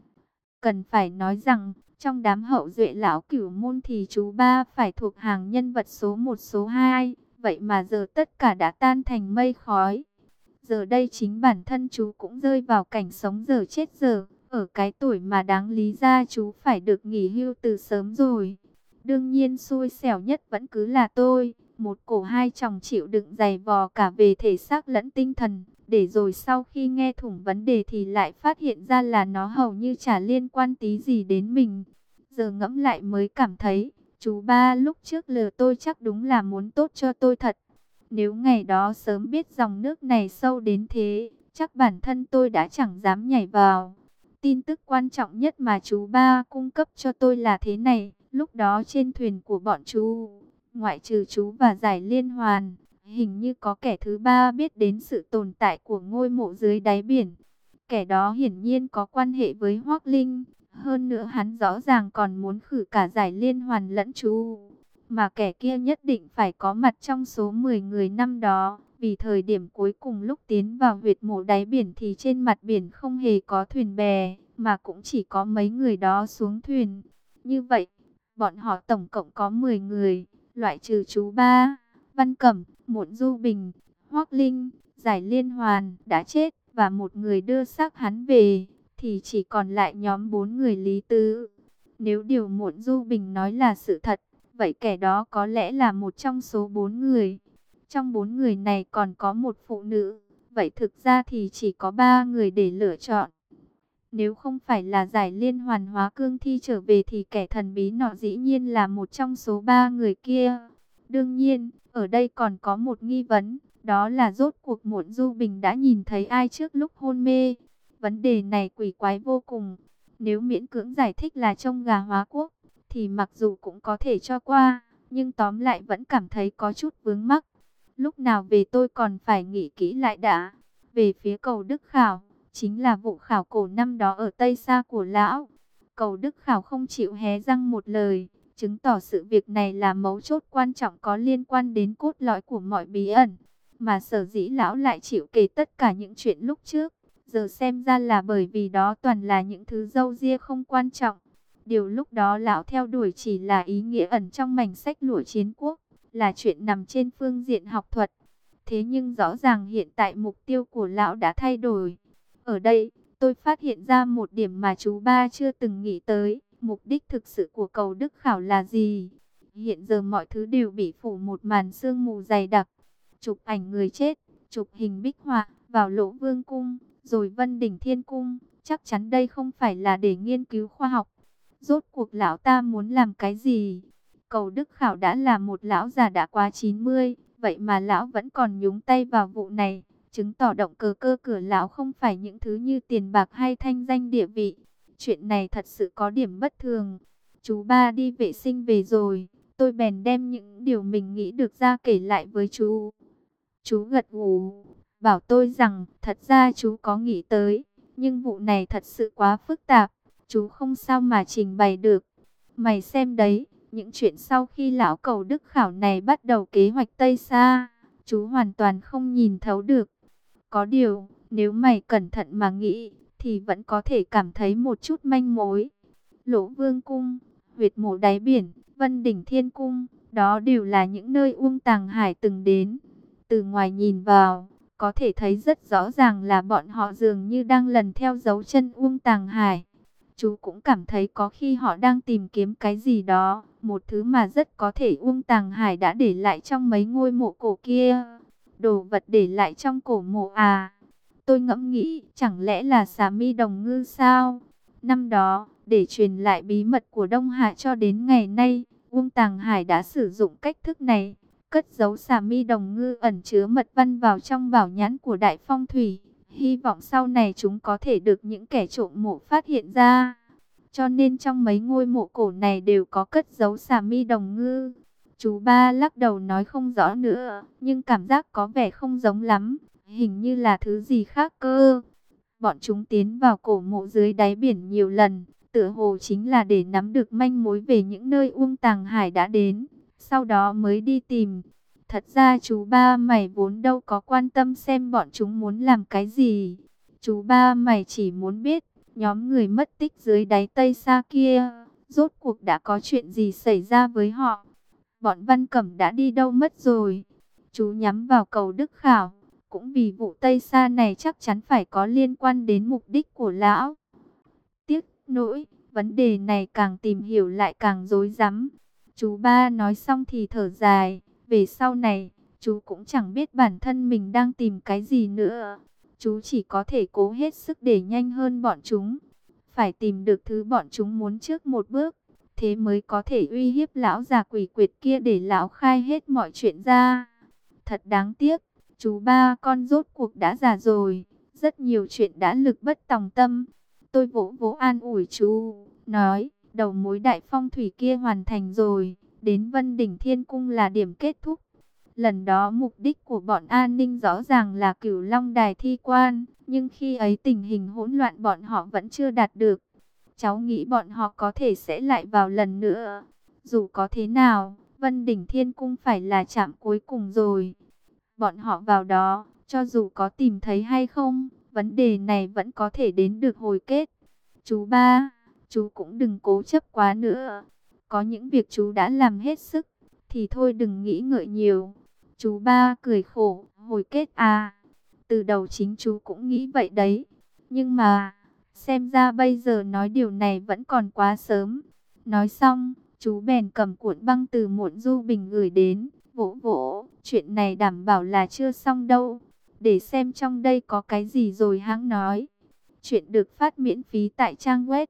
Cần phải nói rằng, trong đám hậu duệ lão cửu môn thì chú ba phải thuộc hàng nhân vật số 1 số 2, vậy mà giờ tất cả đã tan thành mây khói. Giờ đây chính bản thân chú cũng rơi vào cảnh sống dở chết dở, ở cái tuổi mà đáng lý ra chú phải được nghỉ hưu từ sớm rồi. Đương nhiên xui xẻo nhất vẫn cứ là tôi, một cổ hai chồng chịu đựng dày vò cả về thể xác lẫn tinh thần, để rồi sau khi nghe thủng vấn đề thì lại phát hiện ra là nó hầu như chả liên quan tí gì đến mình. Giờ ngẫm lại mới cảm thấy, chú ba lúc trước lừa tôi chắc đúng là muốn tốt cho tôi thật. Nếu ngày đó sớm biết dòng nước này sâu đến thế, chắc bản thân tôi đã chẳng dám nhảy vào. Tin tức quan trọng nhất mà chú ba cung cấp cho tôi là thế này, lúc đó trên thuyền của bọn chú, ngoại trừ chú và Giải Liên Hoàn, hình như có kẻ thứ ba biết đến sự tồn tại của ngôi mộ dưới đáy biển. Kẻ đó hiển nhiên có quan hệ với Hoắc Linh, hơn nữa hắn rõ ràng còn muốn khử cả Giải Liên Hoàn lẫn chú. Mà kẻ kia nhất định phải có mặt trong số 10 người năm đó, vì thời điểm cuối cùng lúc tiến vào huyệt mộ đáy biển thì trên mặt biển không hề có thuyền bè, mà cũng chỉ có mấy người đó xuống thuyền. Như vậy, bọn họ tổng cộng có 10 người, loại trừ chú ba, Văn Cẩm, Muộn Du Bình, Hoắc Linh, Giải Liên Hoàn đã chết và một người đưa xác hắn về, thì chỉ còn lại nhóm 4 người Lý Tứ. Nếu điều Muộn Du Bình nói là sự thật, vậy kẻ đó có lẽ là một trong số 4 người. Trong 4 người này còn có một phụ nữ, vậy thực ra thì chỉ có 3 người để lựa chọn. Nếu không phải là Giải Liên Hoàn hóa cương thi trở về thì kẻ thần bí nọ dĩ nhiên là một trong số 3 người kia. Đương nhiên, ở đây còn có một nghi vấn, đó là rốt cuộc Muộn Du Bình đã nhìn thấy ai trước lúc hôn mê. Vấn đề này quỷ quái vô cùng. Nếu miễn cưỡng giải thích là trông gà hóa quốc, thì mặc dù cũng có thể cho qua, nhưng tóm lại vẫn cảm thấy có chút vướng mắc. Lúc nào về tôi còn phải nghĩ kỹ lại đã. Về phía Cầu Đức Khảo, chính là vụ khảo cổ năm đó ở Tây Sa của lão. Cầu Đức Khảo không chịu hé răng một lời, chứng tỏ sự việc này là mấu chốt quan trọng có liên quan đến cốt lõi của mọi bí ẩn. Mà sở dĩ lão lại chịu kể tất cả những chuyện lúc trước, giờ xem ra là bởi vì đó toàn là những thứ râu ria không quan trọng. Điều lúc đó lão theo đuổi chỉ là ý nghĩa ẩn trong mảnh sách lụa chiến quốc, là chuyện nằm trên phương diện học thuật. Thế nhưng rõ ràng hiện tại mục tiêu của lão đã thay đổi. Ở đây, tôi phát hiện ra một điểm mà chú ba chưa từng nghĩ tới. Mục đích thực sự của Cầu Đức Khảo là gì? Hiện giờ mọi thứ đều bị phủ một màn sương mù dày đặc. Chụp ảnh người chết, chụp hình bích họa, vào Lỗ Vương Cung, rồi Vân Đỉnh Thiên Cung. Chắc chắn đây không phải là để nghiên cứu khoa học. Rốt cuộc lão ta muốn làm cái gì? Cầu Đức Khảo đã là một lão già đã quá 90, vậy mà lão vẫn còn nhúng tay vào vụ này, chứng tỏ động cơ cơ cửa lão không phải những thứ như tiền bạc hay thanh danh địa vị. Chuyện này thật sự có điểm bất thường. Chú ba đi vệ sinh về rồi, tôi bèn đem những điều mình nghĩ được ra kể lại với chú. Chú gật gù, bảo tôi rằng thật ra chú có nghĩ tới, nhưng vụ này thật sự quá phức tạp, chú không sao mà trình bày được. Mày xem đấy, Những chuyện sau khi lão cầu Đức Khảo này bắt đầu kế hoạch Tây Sa, chú hoàn toàn không nhìn thấu được. Có điều, nếu mày cẩn thận mà nghĩ, thì vẫn có thể cảm thấy một chút manh mối. Lỗ Vương Cung, huyệt mộ đáy biển, Vân Đỉnh Thiên Cung, đó đều là những nơi Uông Tàng Hải từng đến. Từ ngoài nhìn vào, có thể thấy rất rõ ràng là bọn họ dường như đang lần theo dấu chân Uông Tàng Hải. Chú cũng cảm thấy có khi họ đang tìm kiếm cái gì đó, một thứ mà rất có thể Uông Tàng Hải đã để lại trong mấy ngôi mộ cổ kia. Đồ vật để lại trong cổ mộ à? Tôi ngẫm nghĩ, chẳng lẽ là xà mi đồng ngư sao? Năm đó, để truyền lại bí mật của Đông Hạ cho đến ngày nay, Uông Tàng Hải đã sử dụng cách thức này, cất giấu xà mi đồng ngư ẩn chứa mật văn vào trong bảo nhãn của Đại Phong Thủy. Hy vọng sau này chúng có thể được những kẻ trộm mộ phát hiện ra. Cho nên trong mấy ngôi mộ cổ này đều có cất giấu xà mi đồng ngư. Chú Ba lắc đầu nói không rõ nữa, nhưng cảm giác có vẻ không giống lắm, hình như là thứ gì khác cơ. Bọn chúng tiến vào cổ mộ dưới đáy biển nhiều lần, tựa hồ chính là để nắm được manh mối về những nơi Uông Tàng Hải đã đến, sau đó mới đi tìm. Thật ra chú Ba mày vốn đâu có quan tâm xem bọn chúng muốn làm cái gì. Chú Ba mày chỉ muốn biết, nhóm người mất tích dưới đáy Tây Sa kia, rốt cuộc đã có chuyện gì xảy ra với họ. Bọn Văn Cẩm đã đi đâu mất rồi? Chú nhắm vào cầu Đức Khảo, cũng vì vụ Tây Sa này chắc chắn phải có liên quan đến mục đích của lão. Tiếc nỗi, vấn đề này càng tìm hiểu lại càng rối rắm. Chú Ba nói xong thì thở dài, về sau này, chú cũng chẳng biết bản thân mình đang tìm cái gì nữa. Chú chỉ có thể cố hết sức để nhanh hơn bọn chúng. Phải tìm được thứ bọn chúng muốn trước một bước, thế mới có thể uy hiếp lão già quỷ quyệt kia để lão khai hết mọi chuyện ra. Thật đáng tiếc, chú Ba con rốt cuộc đã già rồi, rất nhiều chuyện đã lực bất tòng tâm. Tôi vỗ vỗ an ủi chú, nói, đầu mối Đại Phong Thủy kia hoàn thành rồi, đến Vân Đỉnh Thiên Cung là điểm kết thúc. Lần đó mục đích của bọn an ninh rõ ràng là Cửu Long Đài thi quan, nhưng khi ấy tình hình hỗn loạn bọn họ vẫn chưa đạt được. Cháu nghĩ bọn họ có thể sẽ lại vào lần nữa. Dù có thế nào, Vân Đỉnh Thiên Cung phải là trạm cuối cùng rồi. Bọn họ vào đó, cho dù có tìm thấy hay không, vấn đề này vẫn có thể đến được hồi kết. Chú Ba, chú cũng đừng cố chấp quá nữa. Có những việc chú đã làm hết sức, thì thôi đừng nghĩ ngợi nhiều. Chú Ba cười khổ, hồi kết à? Từ đầu chính chú cũng nghĩ vậy đấy. Nhưng mà, xem ra bây giờ nói điều này vẫn còn quá sớm. Nói xong, chú bèn cầm cuộn băng từ Muộn Du Bình gửi đến, vỗ vỗ, chuyện này đảm bảo là chưa xong đâu. Để xem trong đây có cái gì rồi hãng nói. Chuyện được phát miễn phí tại trang web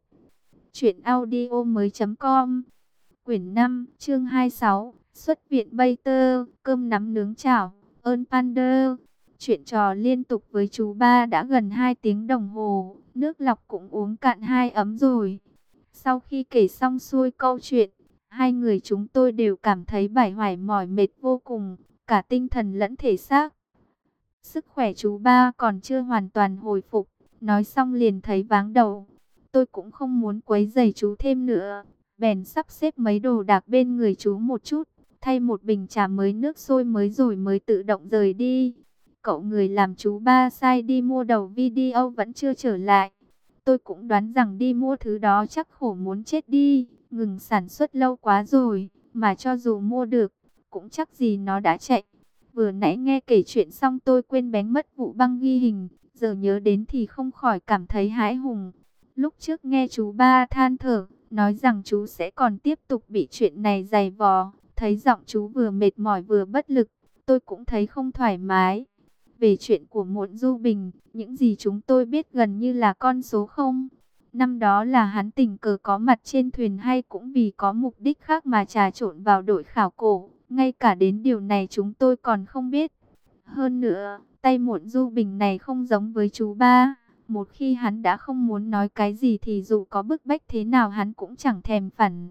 truyệnaudiomoi.com. Quyển 5, chương 26, xuất viện Bay Tơ, cơm nắm nướng chảo, ơn Pander. Chuyện trò liên tục với chú Ba đã gần 2 tiếng đồng hồ, nước lọc cũng uống cạn 2 ấm rồi. Sau khi kể xong xuôi câu chuyện, hai người chúng tôi đều cảm thấy bải hoài mỏi mệt vô cùng, cả tinh thần lẫn thể xác. Sức khỏe chú Ba còn chưa hoàn toàn hồi phục, nói xong liền thấy váng đầu. Tôi cũng không muốn quấy rầy chú thêm nữa, bèn sắp xếp mấy đồ đạc bên người chú một chút, thay một bình trà mới nước sôi mới rồi mới tự động rời đi. Cậu người làm chú Ba sai đi mua đầu video vẫn chưa trở lại. Tôi cũng đoán rằng đi mua thứ đó chắc khổ muốn chết đi, ngừng sản xuất lâu quá rồi, mà cho dù mua được, cũng chắc gì nó đã chạy. Vừa nãy nghe kể chuyện xong tôi quên bén mất vụ băng ghi hình, giờ nhớ đến thì không khỏi cảm thấy hãi hùng. Lúc trước nghe chú Ba than thở, nói rằng chú sẽ còn tiếp tục bị chuyện này giày vò, thấy giọng chú vừa mệt mỏi vừa bất lực, tôi cũng thấy không thoải mái. Về chuyện của Muộn Du Bình, những gì chúng tôi biết gần như là con số không. Năm đó là hắn tình cờ có mặt trên thuyền hay cũng vì có mục đích khác mà trà trộn vào đội khảo cổ. Ngay cả đến điều này chúng tôi còn không biết. Hơn nữa, tay Muộn Du Bình này không giống với chú Ba. Một khi hắn đã không muốn nói cái gì thì dù có bức bách thế nào hắn cũng chẳng thèm phản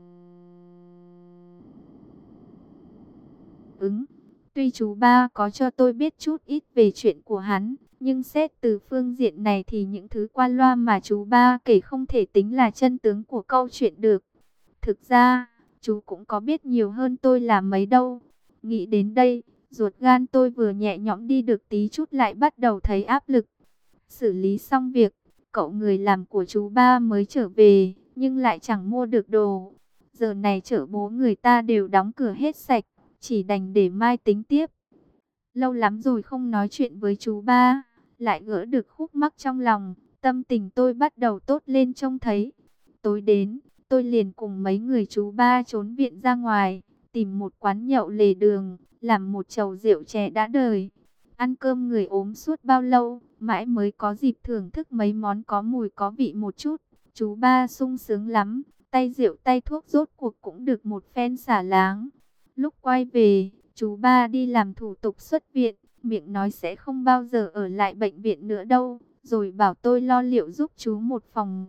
ứng. Tuy chú Ba có cho tôi biết chút ít về chuyện của hắn, nhưng xét từ phương diện này thì những thứ qua loa mà chú Ba kể không thể tính là chân tướng của câu chuyện được. Thực ra, chú cũng có biết nhiều hơn tôi là mấy đâu. Nghĩ đến đây, ruột gan tôi vừa nhẹ nhõm đi được tí chút lại bắt đầu thấy áp lực. Xử lý xong việc, cậu người làm của chú ba mới trở về, nhưng lại chẳng mua được đồ. Giờ này chợ bố người ta đều đóng cửa hết sạch, chỉ đành để mai tính tiếp. Lâu lắm rồi không nói chuyện với chú ba, lại gỡ được khúc mắc trong lòng, tâm tình tôi bắt đầu tốt lên trông thấy. Tối đến, tôi liền cùng mấy người chú ba trốn viện ra ngoài, tìm một quán nhậu lề đường, làm một chầu rượu chè đã đời. Ăn cơm người ốm suốt bao lâu, mãi mới có dịp thưởng thức mấy món có mùi có vị một chút. Chú ba sung sướng lắm, tay rượu tay thuốc rốt cuộc cũng được một phen xả láng. Lúc quay về, chú ba đi làm thủ tục xuất viện, miệng nói sẽ không bao giờ ở lại bệnh viện nữa đâu, rồi bảo tôi lo liệu giúp chú một phòng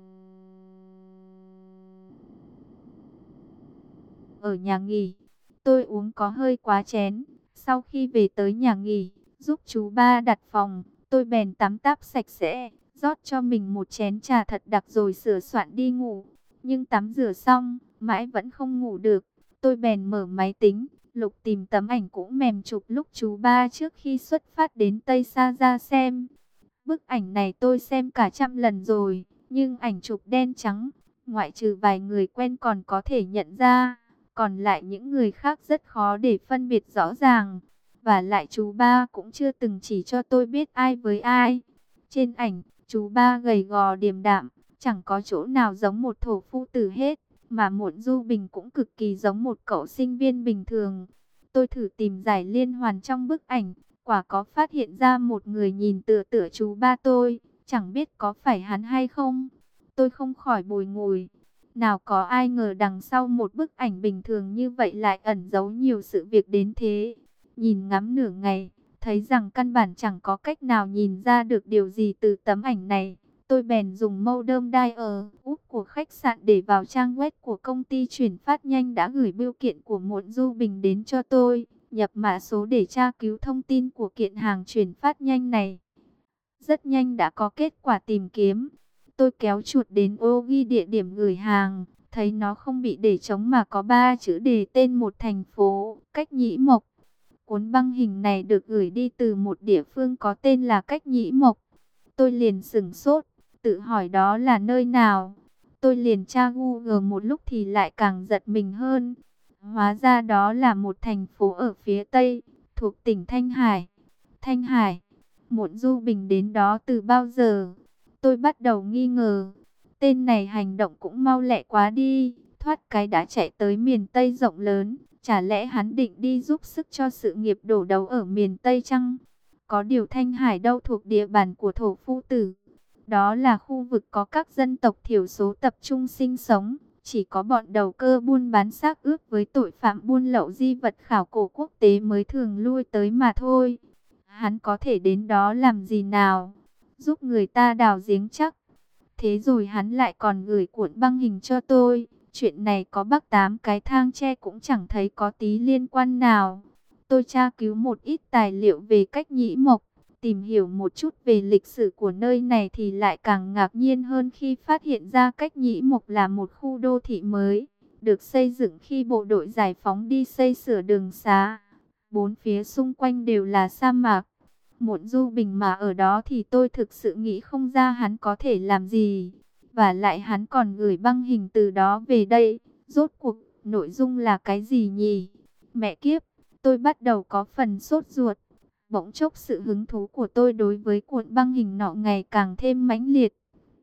ở nhà nghỉ. Tôi uống có hơi quá chén, sau khi về tới nhà nghỉ, giúp chú ba đặt phòng, tôi bèn tắm táp sạch sẽ, rót cho mình một chén trà thật đặc rồi sửa soạn đi ngủ. Nhưng tắm rửa xong, mãi vẫn không ngủ được. Tôi bèn mở máy tính, lục tìm tấm ảnh cũ mềm chụp lúc chú ba trước khi xuất phát đến Tây Sa ra xem. Bức ảnh này tôi xem cả trăm lần rồi, nhưng ảnh chụp đen trắng, ngoại trừ vài người quen còn có thể nhận ra, còn lại những người khác rất khó để phân biệt rõ ràng. Và lại chú ba cũng chưa từng chỉ cho tôi biết ai với ai. Trên ảnh, chú ba gầy gò điềm đạm, chẳng có chỗ nào giống một thổ phu tử hết, mà Muộn Du Bình cũng cực kỳ giống một cậu sinh viên bình thường. Tôi thử tìm giải liên hoàn trong bức ảnh, quả có phát hiện ra một người nhìn tựa tựa chú ba tôi, chẳng biết có phải hắn hay không. Tôi không khỏi bùi ngùi. Nào có ai ngờ đằng sau một bức ảnh bình thường như vậy lại ẩn giấu nhiều sự việc đến thế. Nhìn ngắm nửa ngày, thấy rằng căn bản chẳng có cách nào nhìn ra được điều gì từ tấm ảnh này. Tôi bèn dùng modem dial úp của khách sạn để vào trang web của công ty chuyển phát nhanh đã gửi bưu kiện của Muộn Du Bình đến cho tôi, nhập mã số để tra cứu thông tin của kiện hàng chuyển phát nhanh này. Rất nhanh đã có kết quả tìm kiếm. Tôi kéo chuột đến ô ghi địa điểm gửi hàng, thấy nó không bị để trống mà có 3 chữ đề tên một thành phố, Cách Nhĩ Mộc. Cuốn băng hình này được gửi đi từ một địa phương có tên là Cách Nhĩ Mộc. Tôi liền sửng sốt, tự hỏi đó là nơi nào. Tôi liền tra Google một lúc thì lại càng giật mình hơn. Hóa ra đó là một thành phố ở phía Tây, thuộc tỉnh Thanh Hải. Thanh Hải, Muộn Du Bình đến đó từ bao giờ? Tôi bắt đầu nghi ngờ. Tên này hành động cũng mau lẹ quá đi, thoát cái đã chạy tới miền Tây rộng lớn. Chả lẽ hắn định đi giúp sức cho sự nghiệp đổ đấu ở miền Tây chăng? Có điều Thanh Hải đâu thuộc địa bàn của thổ phu tử. Đó là khu vực có các dân tộc thiểu số tập trung sinh sống. Chỉ có bọn đầu cơ buôn bán xác ướp với tội phạm buôn lậu di vật khảo cổ quốc tế mới thường lui tới mà thôi. Hắn có thể đến đó làm gì nào? Giúp người ta đào giếng chắc. Thế rồi hắn lại còn gửi cuộn băng hình cho tôi. Chuyện này có bắc 8 cái thang tre cũng chẳng thấy có tí liên quan nào. Tôi tra cứu một ít tài liệu về Cách Nhĩ Mộc, tìm hiểu một chút về lịch sử của nơi này thì lại càng ngạc nhiên hơn khi phát hiện ra Cách Nhĩ Mộc là một khu đô thị mới, được xây dựng khi bộ đội giải phóng đi xây sửa đường xá. Bốn phía xung quanh đều là sa mạc. Muộn Du Bình mà ở đó thì tôi thực sự nghĩ không ra hắn có thể làm gì. Và lại hắn còn gửi băng hình từ đó về đây. Rốt cuộc, nội dung là cái gì nhỉ? Mẹ kiếp, tôi bắt đầu có phần sốt ruột. Bỗng chốc sự hứng thú của tôi đối với cuộn băng hình nọ ngày càng thêm mãnh liệt.